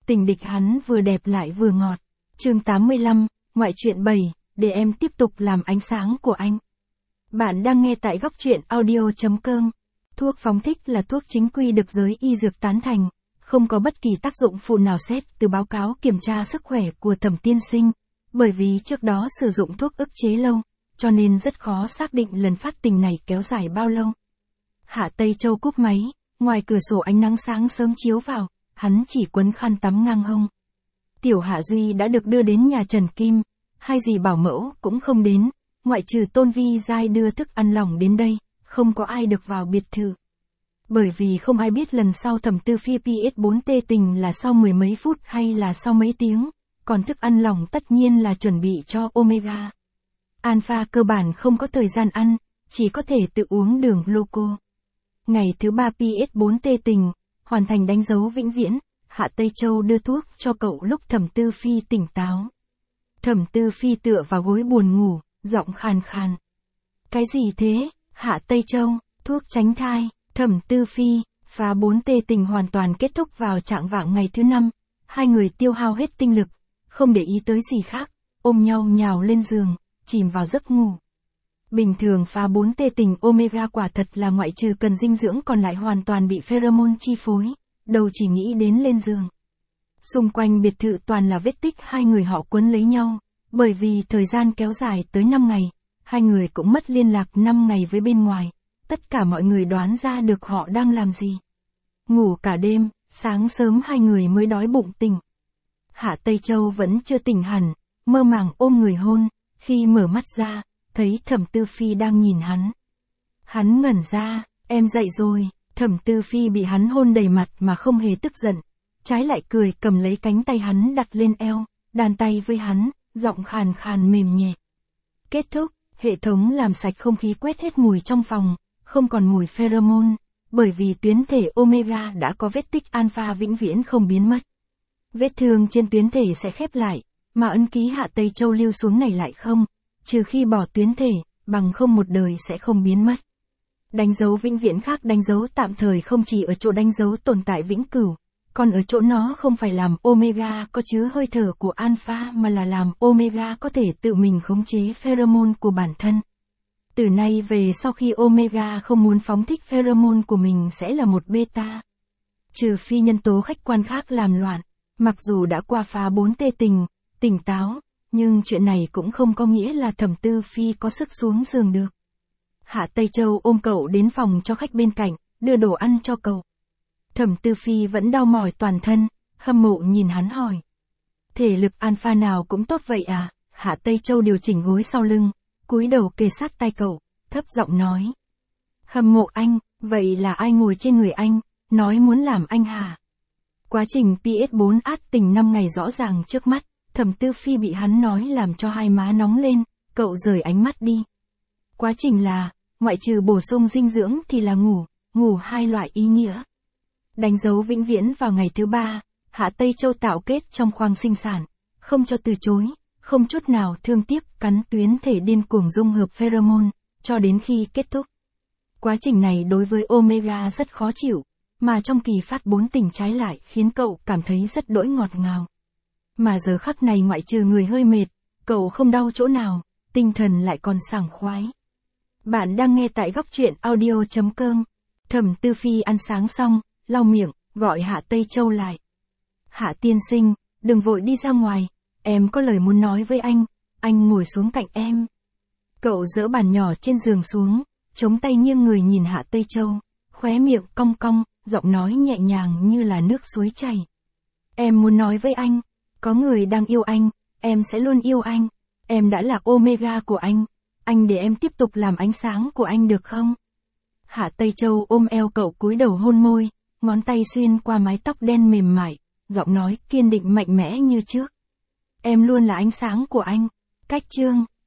Tình địch hắn vừa đẹp lại vừa ngọt. Chương 85, ngoại truyện 7, để em tiếp tục làm ánh sáng của anh. Bạn đang nghe tại góc truyện audio.com. Thuốc phóng thích là thuốc chính quy được giới y dược tán thành, không có bất kỳ tác dụng phụ nào xét từ báo cáo kiểm tra sức khỏe của Thẩm tiên sinh. Bởi vì trước đó sử dụng thuốc ức chế lâu, cho nên rất khó xác định lần phát tình này kéo dài bao lâu. Hạ Tây Châu cúp máy, ngoài cửa sổ ánh nắng sáng sớm chiếu vào, hắn chỉ quấn khăn tắm ngang hông. Tiểu Hạ Duy đã được đưa đến nhà Trần Kim, hai dì bảo mẫu cũng không đến, ngoại trừ Tôn Vi Giai đưa thức ăn lỏng đến đây, không có ai được vào biệt thự. Bởi vì không ai biết lần sau Thẩm Tư Phi PS4 tê tình là sau mười mấy phút hay là sau mấy tiếng, còn thức ăn lỏng tất nhiên là chuẩn bị cho Omega. Alpha cơ bản không có thời gian ăn, chỉ có thể tự uống đường gluco. Ngày thứ 3 PS4 tê tình, hoàn thành đánh dấu vĩnh viễn, Hạ Tây Châu đưa thuốc cho cậu lúc Thẩm Tư Phi tỉnh táo. Thẩm Tư Phi tựa vào gối buồn ngủ, giọng khàn khàn. Cái gì thế, Hạ Tây Châu, thuốc tránh thai, Thẩm Tư Phi, phá 4 tê tình hoàn toàn kết thúc vào trạng vạng ngày thứ 5, hai người tiêu hao hết tinh lực, không để ý tới gì khác, ôm nhau nhào lên giường, chìm vào giấc ngủ. Bình thường phá 4 tê tình Omega quả thật là ngoại trừ cần dinh dưỡng còn lại hoàn toàn bị pheromone chi phối, đầu chỉ nghĩ đến lên giường. Xung quanh biệt thự toàn là vết tích hai người họ quấn lấy nhau, bởi vì thời gian kéo dài tới 5 ngày, hai người cũng mất liên lạc 5 ngày với bên ngoài, tất cả mọi người đoán ra được họ đang làm gì. Ngủ cả đêm, sáng sớm hai người mới đói bụng tỉnh. Hạ Tây Châu vẫn chưa tỉnh hẳn, mơ màng ôm người hôn, khi mở mắt ra, thấy Thẩm Tư Phi đang nhìn hắn. Hắn ngẩn ra, em dậy rồi, Thẩm Tư Phi bị hắn hôn đầy mặt mà không hề tức giận, trái lại cười cầm lấy cánh tay hắn đặt lên eo, đàn tay với hắn, giọng khàn khàn mềm nhẹ. Kết thúc, hệ thống làm sạch không khí quét hết mùi trong phòng, không còn mùi pheromone, bởi vì tuyến thể Omega đã có vết tích alpha vĩnh viễn không biến mất. Vết thương trên tuyến thể sẽ khép lại, mà ấn ký Hạ Tây Châu lưu xuống này lại không, trừ khi bỏ tuyến thể, bằng không một đời sẽ không biến mất. Đánh dấu vĩnh viễn khác đánh dấu tạm thời không chỉ ở chỗ đánh dấu tồn tại vĩnh cửu, còn ở chỗ nó không phải làm Omega có chứa hơi thở của alpha mà là làm Omega có thể tự mình khống chế pheromone của bản thân. Từ nay về sau khi Omega không muốn phóng thích pheromone của mình sẽ là một beta. Trừ phi nhân tố khách quan khác làm loạn, mặc dù đã qua phá 4 tê tình, tỉnh táo, nhưng chuyện này cũng không có nghĩa là Thẩm Tư Phi có sức xuống giường được. Hạ Tây Châu ôm cậu đến phòng cho khách bên cạnh, đưa đồ ăn cho cậu. Thẩm Tư Phi vẫn đau mỏi toàn thân, hâm mộ nhìn hắn hỏi. Thể lực alpha nào cũng tốt vậy à? Hạ Tây Châu điều chỉnh gối sau lưng, cúi đầu kề sát tay cậu, thấp giọng nói. Hâm mộ anh, vậy là ai ngồi trên người anh, nói muốn làm anh hả? Quá trình PS4 át tình 5 ngày rõ ràng trước mắt, Thẩm Tư Phi bị hắn nói làm cho hai má nóng lên, cậu rời ánh mắt đi. Quá trình là, ngoại trừ bổ sung dinh dưỡng thì là ngủ hai loại ý nghĩa. Đánh dấu vĩnh viễn vào ngày thứ 3, Hạ Tây Châu tạo kết trong khoang sinh sản, không cho từ chối, không chút nào thương tiếc cắn tuyến thể điên cuồng dung hợp pheromone, cho đến khi kết thúc. Quá trình này đối với Omega rất khó chịu, mà trong kỳ phát 4 tình trái lại khiến cậu cảm thấy rất đỗi ngọt ngào. Mà giờ khắc này ngoại trừ người hơi mệt, cậu không đau chỗ nào, tinh thần lại còn sảng khoái. Bạn đang nghe tại góc truyện audio.com. Thẩm Tư Phi ăn sáng xong, lau miệng, gọi Hạ Tây Châu lại. Hạ tiên sinh, đừng vội đi ra ngoài, em có lời muốn nói với anh ngồi xuống cạnh em. Cậu dỡ bàn nhỏ trên giường xuống, chống tay nghiêng người nhìn Hạ Tây Châu, khóe miệng cong cong, giọng nói nhẹ nhàng như là nước suối chảy. Em muốn nói với anh, có người đang yêu anh, em sẽ luôn yêu anh, em đã là Omega của anh để em tiếp tục làm ánh sáng của anh được không? Hạ Tây Châu ôm eo cậu cúi đầu hôn môi, ngón tay xuyên qua mái tóc đen mềm mại, giọng nói kiên định mạnh mẽ như trước. Em luôn là ánh sáng của anh. Cách chương